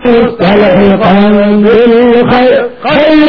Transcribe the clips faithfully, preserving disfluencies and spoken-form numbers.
مستلحقا بالخير خير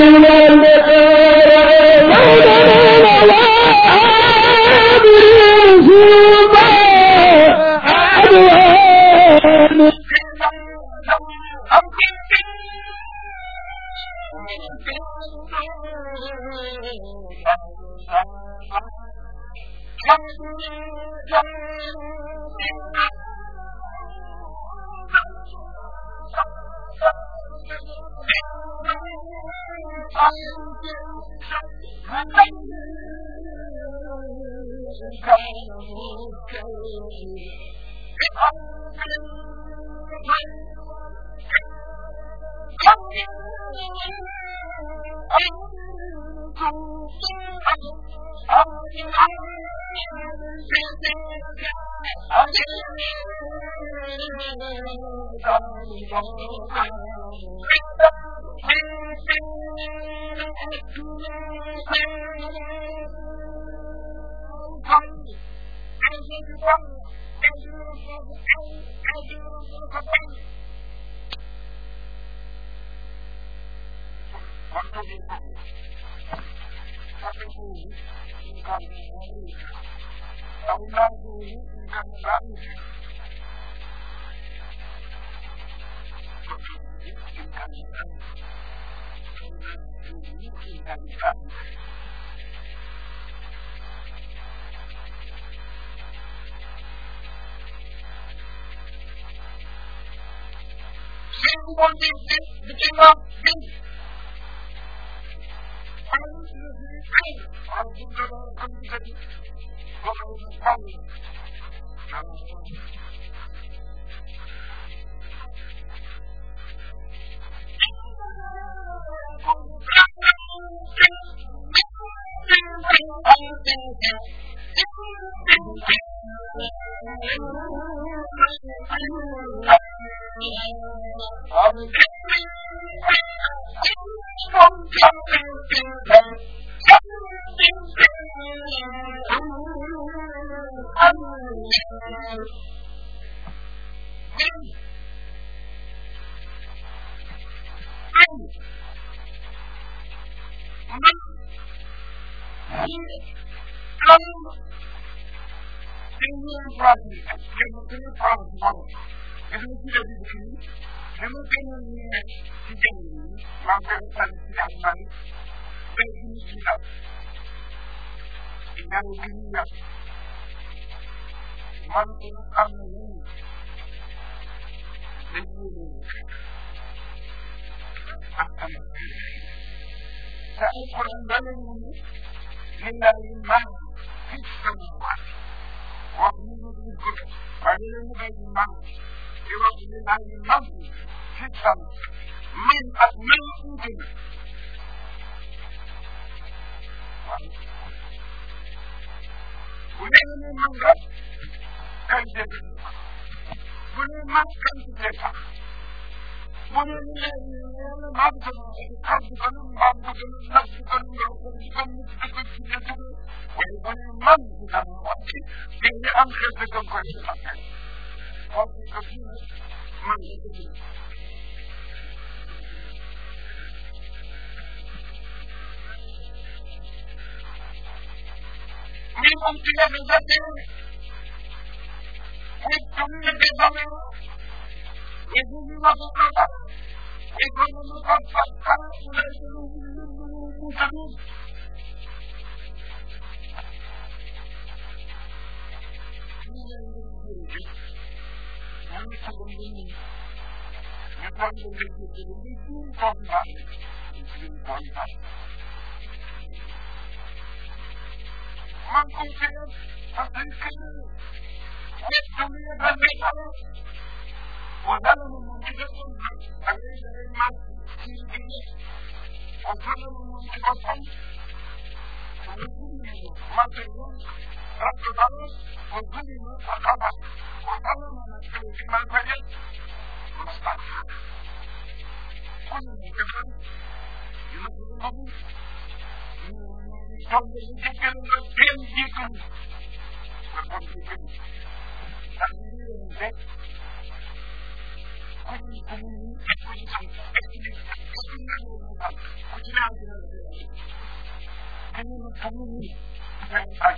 itam ak ci nekk ak ci nekk mu am ku ci naan dina la dina dañu ñu xamul ni dañ ak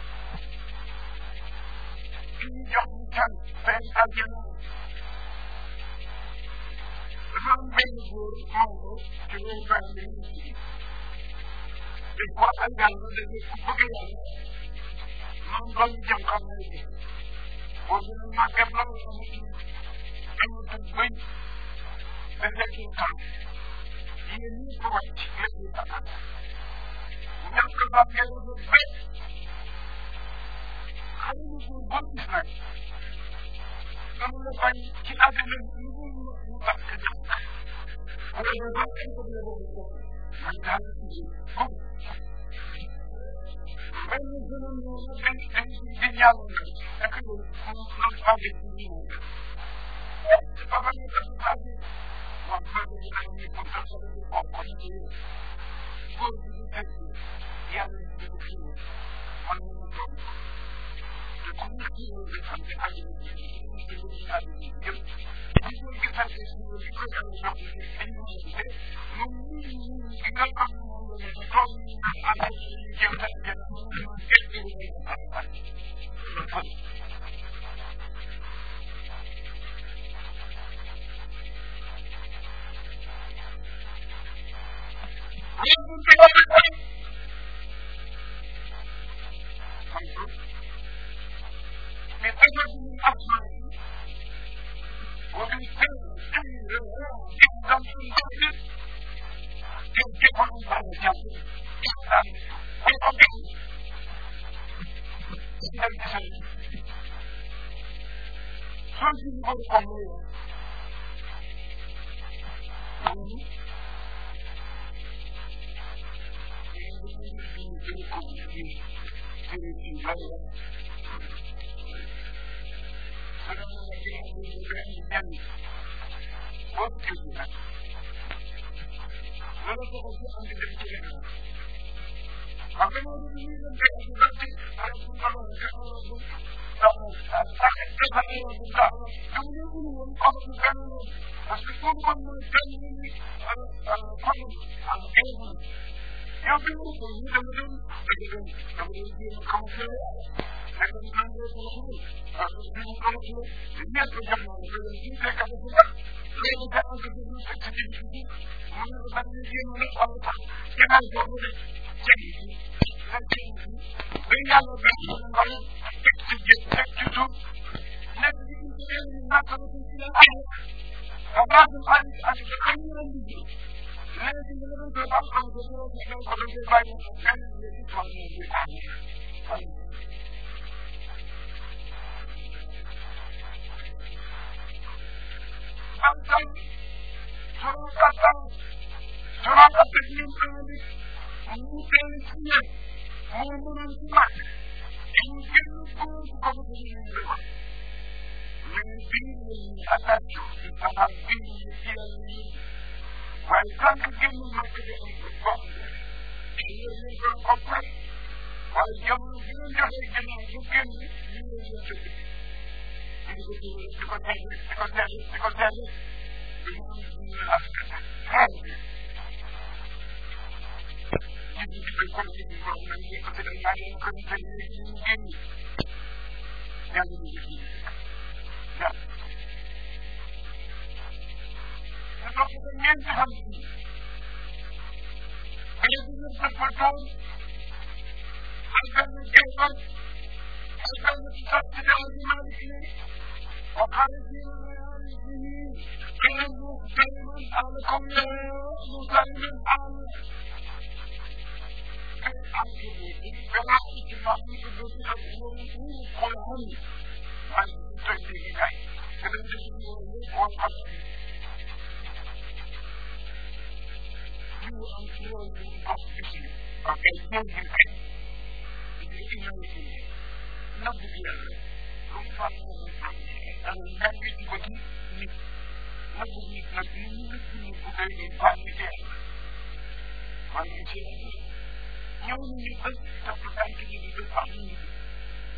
ci ñu jox ñu tan dañ ak yéen dafa am benn góor Maodo ci ñoom baax nañ ci te boo ak yàlla dañuy ku bëgg yàlla moom doon jëm xam nañ ko boo gën a màggat la nga xamante ni amatul bëñ da nekk temps yéen ñi ko wàcc lépp ñu taxaat ñàkk ba yàlla ba bépp xam nga ko bon gis nag dama la bañ ci àddina lu mu mu bàkk ñàkk wala lu bàkk ko ne boobu ko man daal ci ko benn jeune ñu dañ dañ di ñaalu nag ak lu mu loolu bàgge ci ñu ba ba ñu tax bàgge moom bàgge ñu ay ñu ko tax ko ñu ko ko ci góor bi ñu teg yàlla ñu ko ci man ñu ko te ku ñu ci ñu xam ne ay ñu ci ñu ci ay ñu yëpp ñu ko gisante ci ñu ko yàlla jox ñu ay ñu ci te moom ñu ñu nga xam ne moom la ñu toog ñu ak ñu jëm ta jëm ñu gën ñu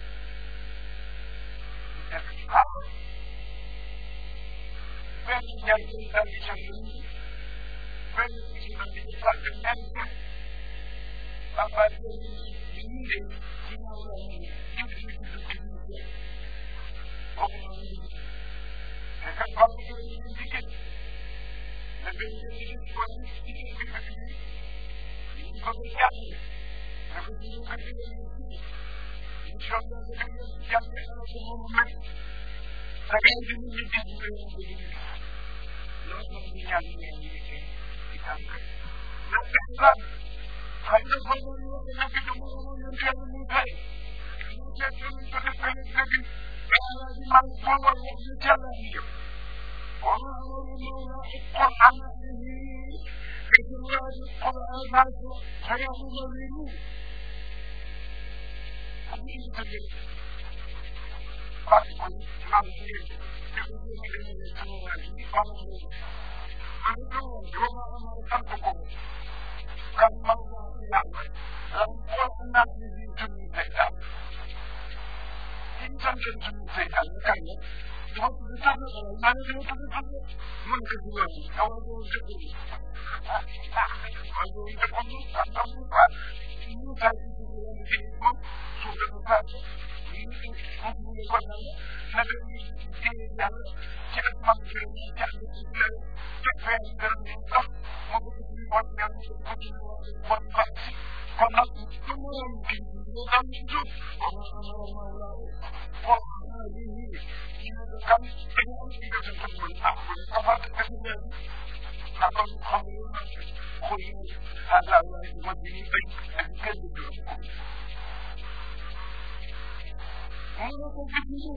benn yàlla daal di jàng benn ci man di fàtt ñaan ko papa ñu ñu de ci ñoo la ñu ci ci ci ci ci ko ko ñu e ka ba ko ñu ci ci la benn ci ci ko ci ci ci ci ci ko ko jàng na ko ñu ko ci ñu xam na ko ñu jàng na ko mo ma da ngay ñu ñu ci ci ko ñu loolu ñu ñaan ñu ñu ci ci tànk na ko xëy na fa mu nekk nekk ci mu mu ñu teel mu tey ñu teel ñu ko def ay dëgg yàlla di man fa war wax ñu teel a ñu jëm kon loolu noonu kon am na ni ke ci laaj ko ma ko xëy na mu ngi ñu am ñu tëgg parce que man ci ñu ñu ñu ñu ñu wala ni ko ñu am ko yo ma ma tan ko kan man yàlla lam ko naat ni di tuñu seytaan in sant tuñu seytaan kan la dafa tudd tànn man dama tudd tànn man ko ci yoon aw do dëgg aw do dëgg ko ñu am am ko ñu tay ci ñu leen di ko su dafa pass ñu ñu ñu ko na na do ñu ci yàlla ci ak man ci ñu jàng ci la ci fay gërëm ñu sax mo ko ci bon ñaan ko ci bon fat kon nag du mu am ki ñu am ci jub ko ko ni ni ñu kam dañu am ci gëstu ko mën ak ko ko fa ko ci ñu na ko xam ñu ko ñu ala la mo di ni bay ak kenn du ko mo ko ci ñu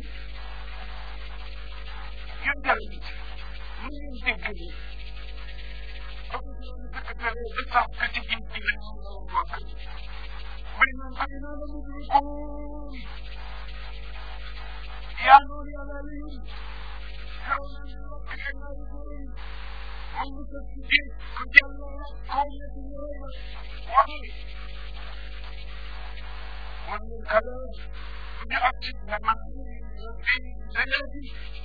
yeen dal ñu ñu dégg ni aku sekadar besar kecil dengan Allah. Benar benar menurutku. Ya Nuri Alalim. Kau nanti kenal pun. Kamu sedih kejalan kau yang mereka. Wahai. Wahai kalau punya aksi memang lebih jadi.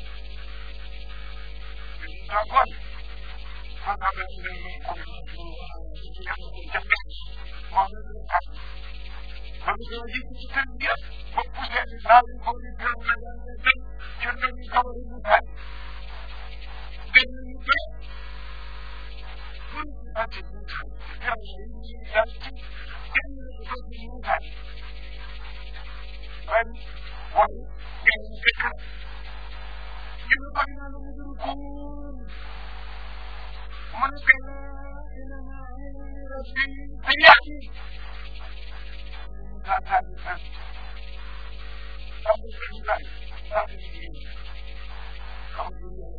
Takut. Maka dengan komunikasi yang menjadi menentukan. Bagi lagi kita dia mempunyai saling komunikasi dan jangan dikawalkan. Dengan itu, pun ada bukan yang ini dan ini bukan. Dan orang yang dekat, yang paling menurutku. من كان إلى ربي فيأتي لا تعرف أبو الله أبو الله أبو الله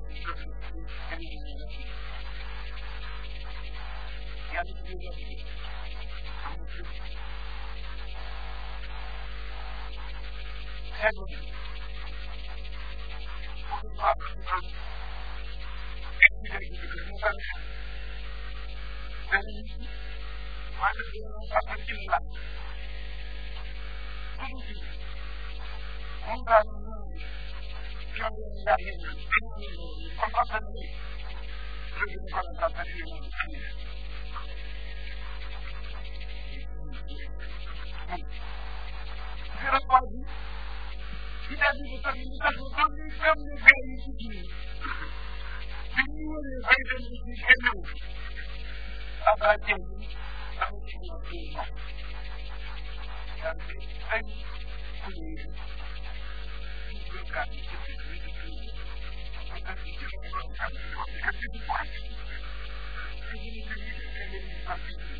Kita bisa menemukan kami kami dari sini. Semua yang ada di sini. Apa yang kamu inginkan? Dan saya punya bukan itu itu. Bukan itu bukan bukan itu bukan. Ini ini ini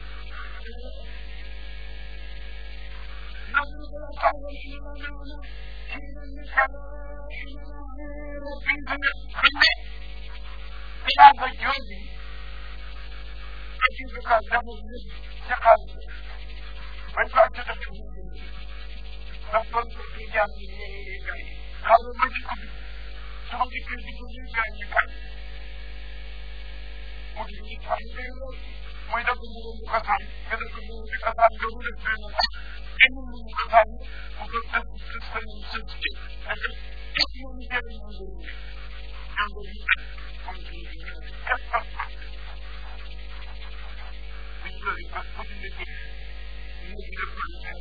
namun kalau kamu mana-mana ini kalau pintunya pendek tidak berjudi itu bukan kamu sekali mereka tetap begini namun yang ini kalau begitu seperti itu juga kan mungkin itu mau dah kemudian bukan kita kemudian dikatakan kemudian ini bukan untuk sesuatu yang sensitif. Ada yang menjadi yang berbeda, yang berbeda. xam ci ni ñu képp pas pas ñu loolu pas pas ñu nekk ñu ci def ko ci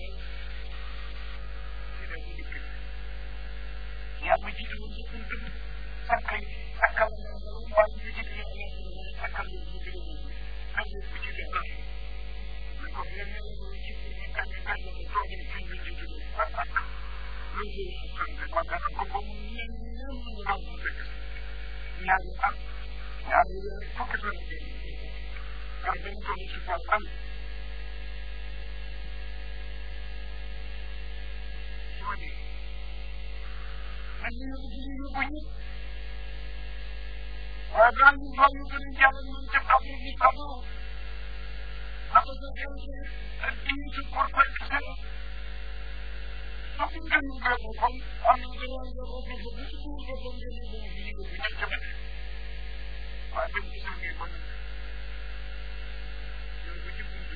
def ci dëkk yaa ma jiite woon sa kër dëkk sakkal sakkal waa ñu jiite yaa yaa sakkal ñu jiite woon am na ku ci def baax na ko leen ne ñu ci ñu kan kan la ko toog ci ñu jiite woon pas pas loolu xam nga ma ga ko ko mu ne ñu ñu am rek ñaari at ñaari fukki fan ndax dañ ko ci fa am woni man ñu ci ñu ko ñu wa daal ñu fa ñu gën jàll ñu ci xam ni xamu ak ko dem ci ak ci ci perfection Something can be better from under the line of the school of the university of Benjamin. I think this will be one. You're going to do.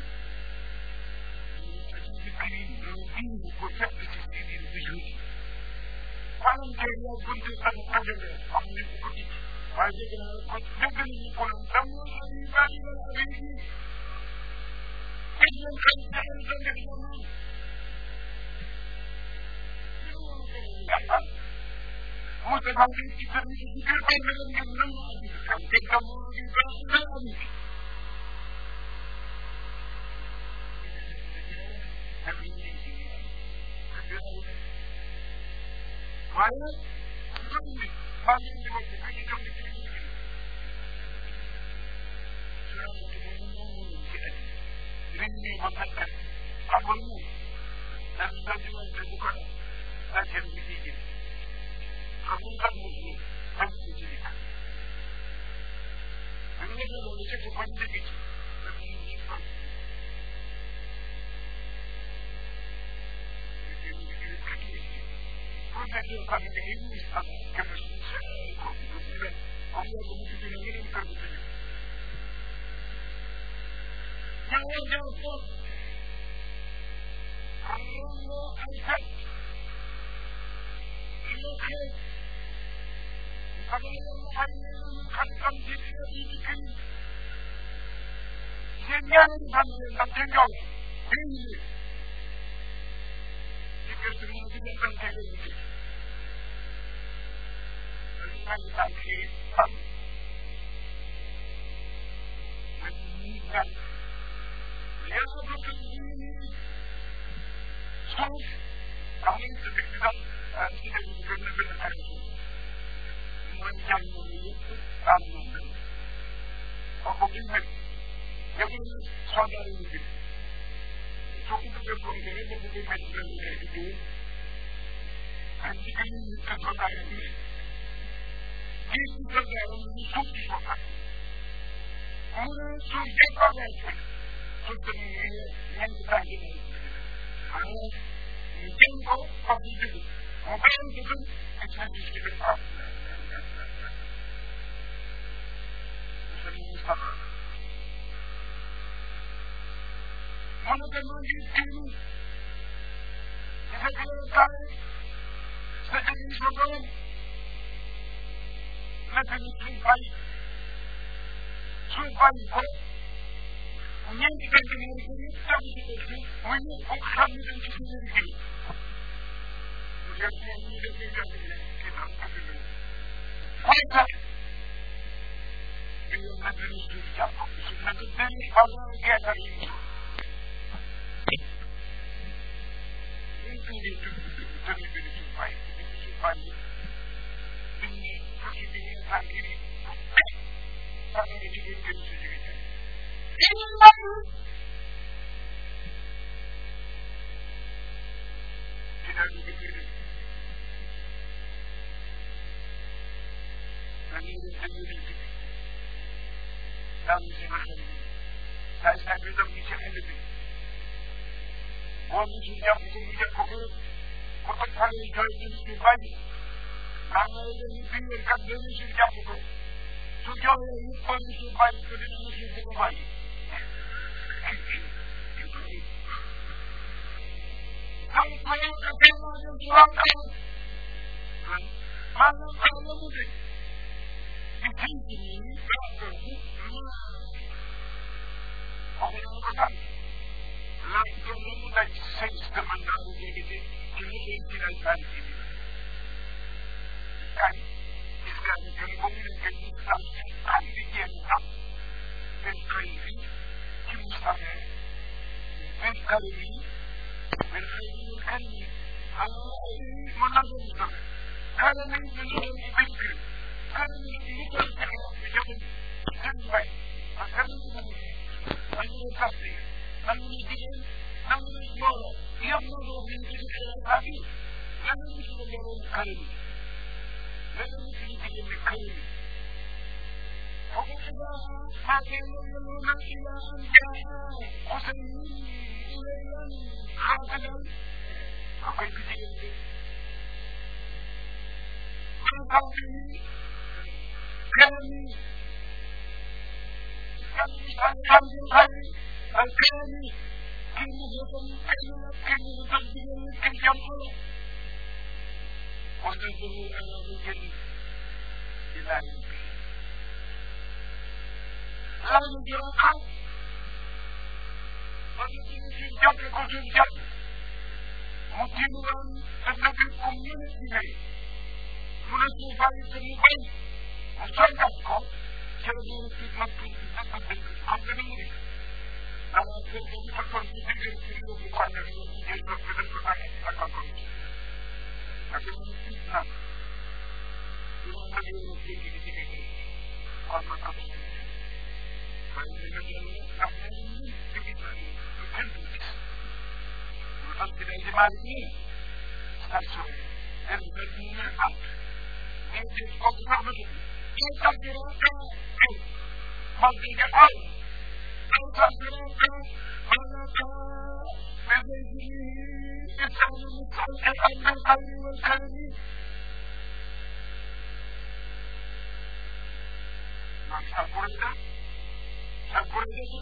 I think the clean, the routine will protect the individual. One of the more good things that are under of the body. Why they can put definitely for someone and you value the ability. It's not transparent and it's not. Muchas veces si se dice que el hombre no tiene nada que ver, que como que no es nada. Vaya, ¿dónde? Vaya, ¿dónde? ¿Dónde? ¿Dónde? Rinni makaka, abunu, dan dan dan bukan. Akan begini. Kamu kan mesti mesti jadi. Ini kalau kita bukan jadi, tapi ini kan. Proses kami ini sangat kebetulan. Kebetulan, Allah kebetulan ini kebetulan. Yang jauh pun, Allah angkat. Okay. Kalau yang lain kan kan dia dibikin. Jangan sampai sampai kau. Ini. Jika semua tidak akan terjadi. Jangan sampai sam. Meninggal. Yang betul ini. So, kami sedang kita juga benar menjamu itu kamu apa kita yang saudara ini so kita berkomunikasi dengan kita itu dan jika ini saudara ini kita dalam suatu soal orang sudah pada sudah yang kita ini harus menjangkau apa itu Mungkin itu akan disediakan. Sering mana teman ini? Kita katakan sejak sebelum nanti sampai sampai kok yang kita dengar ini tapi itu menyebabkan dan sendiri. Yang ini juga kita ambil. Kita ini nanti sudah sudah nanti kalau kita ini ini itu jadi begini baik ini baik ini posisi yang ini sangat jadi jadi jadi ini baru tidak begitu. Kami sendiri dalam semangat saya saya bisa bicara lebih. Orang sudah punya kopi, kotak kali jual jenis bayi. Kalau ini pinggir kat dulu sudah kopi, sudah ini pun sudah bayi tu dengan sudah bayi. Kalau saya kena yang jual kan, mana kalau mudik. di tënk nii dara boobu waxu na ko tànn laaj ko lu mu daj service de mandat bu déedéet ci lu koy tiral bàyyi ci biir kañ gis nga ni que ba mu nekk ñu sax xam di jéem sax benn xëy bi ci Moustapha benn kàddu bi benn xëy bi ñu kan yi ah mën naa doon sax kaana nañ ñu doon ci benn kër kaana nañ ñu doon fexe ñu jamono seen mbay parce que ñu ko dañu ñu sax di nangu ñu jigéen nangu ñu mbooloo yëpp moo doon ñu ci xelal baax yi lan la ñu ci doon yoroon kàddu bi lan la ñu ci jigéen ne kàddu bi وَإِذَا حَكَمُوا إِلَى أَنْ جَاءَ حُسَيْنٌ إِلَيْهِ خَاتَمًا أَقِيمُ الدِّينَ مِنْ قَوْلِهِ كَلَمِي كَلَمِي الْحَمْدِ الْخَيْرِ الْكَلَمِي كلمة كلمة كلمة تبديل كالجمهور وَنَزُلُ عَلَى رُجَلِ إِلَى يَوْمِ lalu dirangkap lalu dijak ke dijak mutimuran tetapi community ini menuju bagi semuanya masyarakat kau jadi khidmat untuk apa ini dalam sebuah perkembangan itu bukan yang menjadi perkembangan akan kondisi tapi fitnah itu lagi menjadi di sini karena apa tidak dimari stasiun dan berguna out ini kok begitu kita dirangka menggiga out kita dirangka menata menjadi kita mengucapkan kali kali masa purda Sampuraja.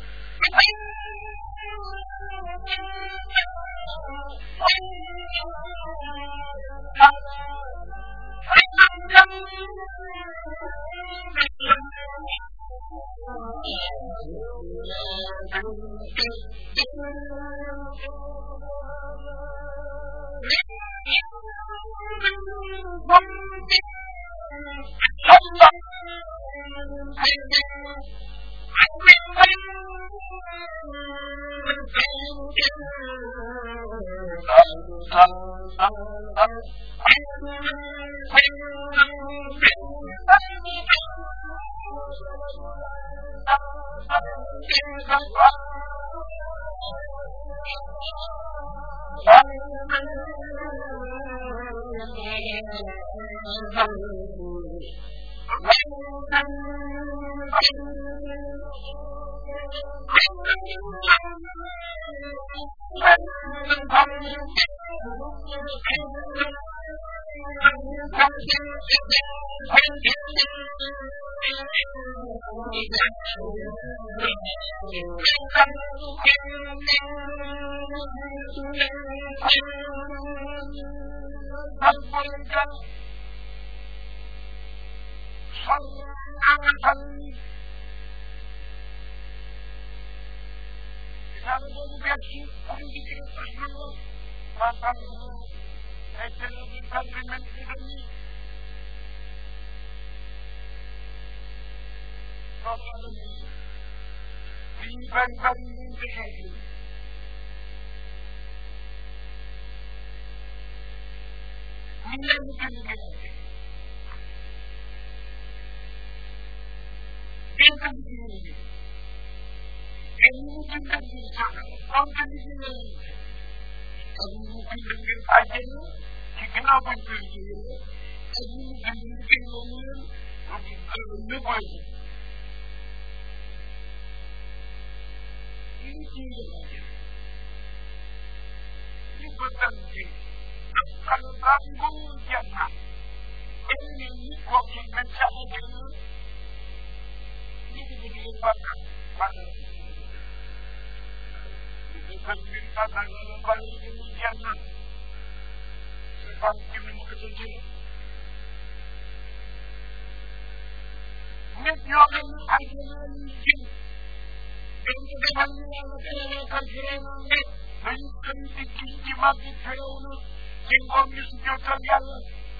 naa ñu jëm dañ ko defal ñu yàlla teewee kal Firawna ne dañu xëy di gis ci màggi Firawna ci ngoom ñu si jotal yàlla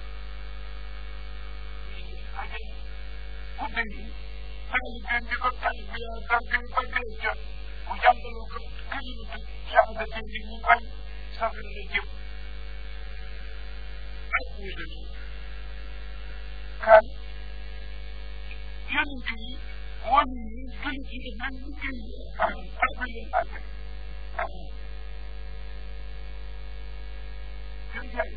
ajal ku dëng tali gën di ko tali bi yaa dam gën ko gën jot bu jàngaloo ko këlimatu yàlla da di ñu bañ safara la jëm ak ñu dëng kan yonent yi woon ñu gën ci def nañ ñu gën ak bi leen àgg gën ci